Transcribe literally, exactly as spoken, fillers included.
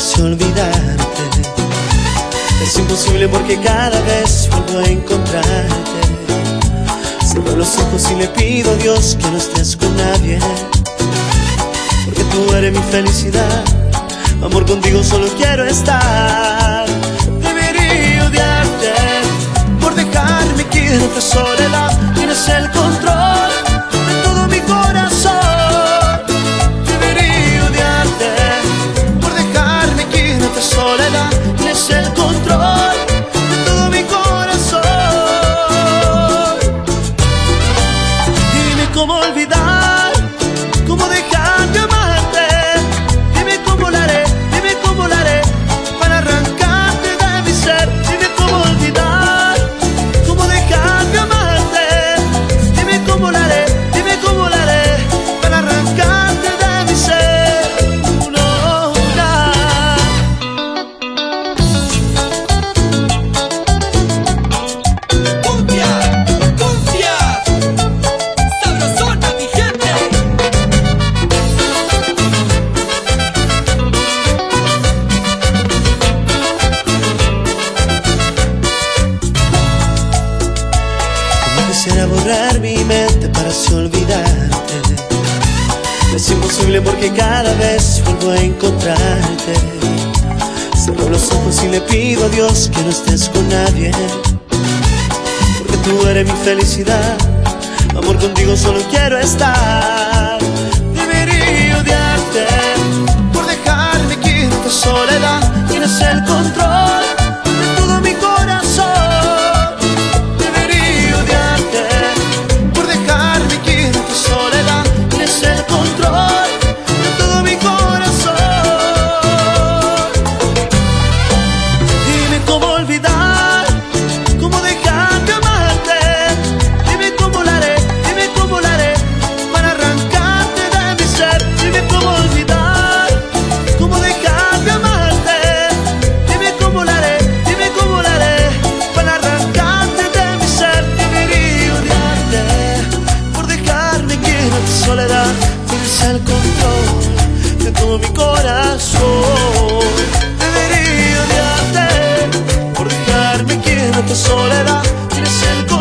así olvidarte. Es imposible porque cada vez vuelvo a encontrarte. Cierro los ojos y le pido a Dios que no estés con nadie, porque tú eres mi felicidad. Amor, contigo solo quiero estar. Debería odiarte por dejarme aquí en esta soledad. Tienes el control de todo mi corazón. Debería odiarte por dejarme aquí en esta soledad. Tienes el control de todo mi corazón. Dime cómo olvidar, cómo dejar de amarte. Dime cómo lo haré, dime cómo lo haré para arrancarte de mi ser. Dime cómo olvidar, cómo dejar de amarte. Dime cómo lo haré, dime cómo lo haré para arrancarte de mi ser. No, no. Cumbia, cumbia, sabrosona mi gente. Como quisiera borrar mi mente para así olvidarte. Es imposible porque cada vez vuelvo a encontrarte. Cierro los ojos y le pido a Dios que no estés con nadie, porque tú eres mi felicidad. Amor, contigo solo quiero estar. Debería odiarte por dejarme aquí en esta soledad. Tienes el control de todo mi corazón. Debería odiarte por dejarme aquí en esta soledad. Tienes el control de todo mi corazón. Dime cómo olvidar, cómo dejar de amarte. Dime cómo lo haré, dime cómo lo haré para arrancarte de mi ser. Dime cómo olvidar, cómo dejar de amarte. Dime cómo lo haré, dime cómo lo haré para arrancarte de mi ser. Debería odiarte por dejarme aquí en esta soledad. Tienes el control de todo mi corazón. Debería odiarte por dejarme aquí en esta soledad. Tienes el control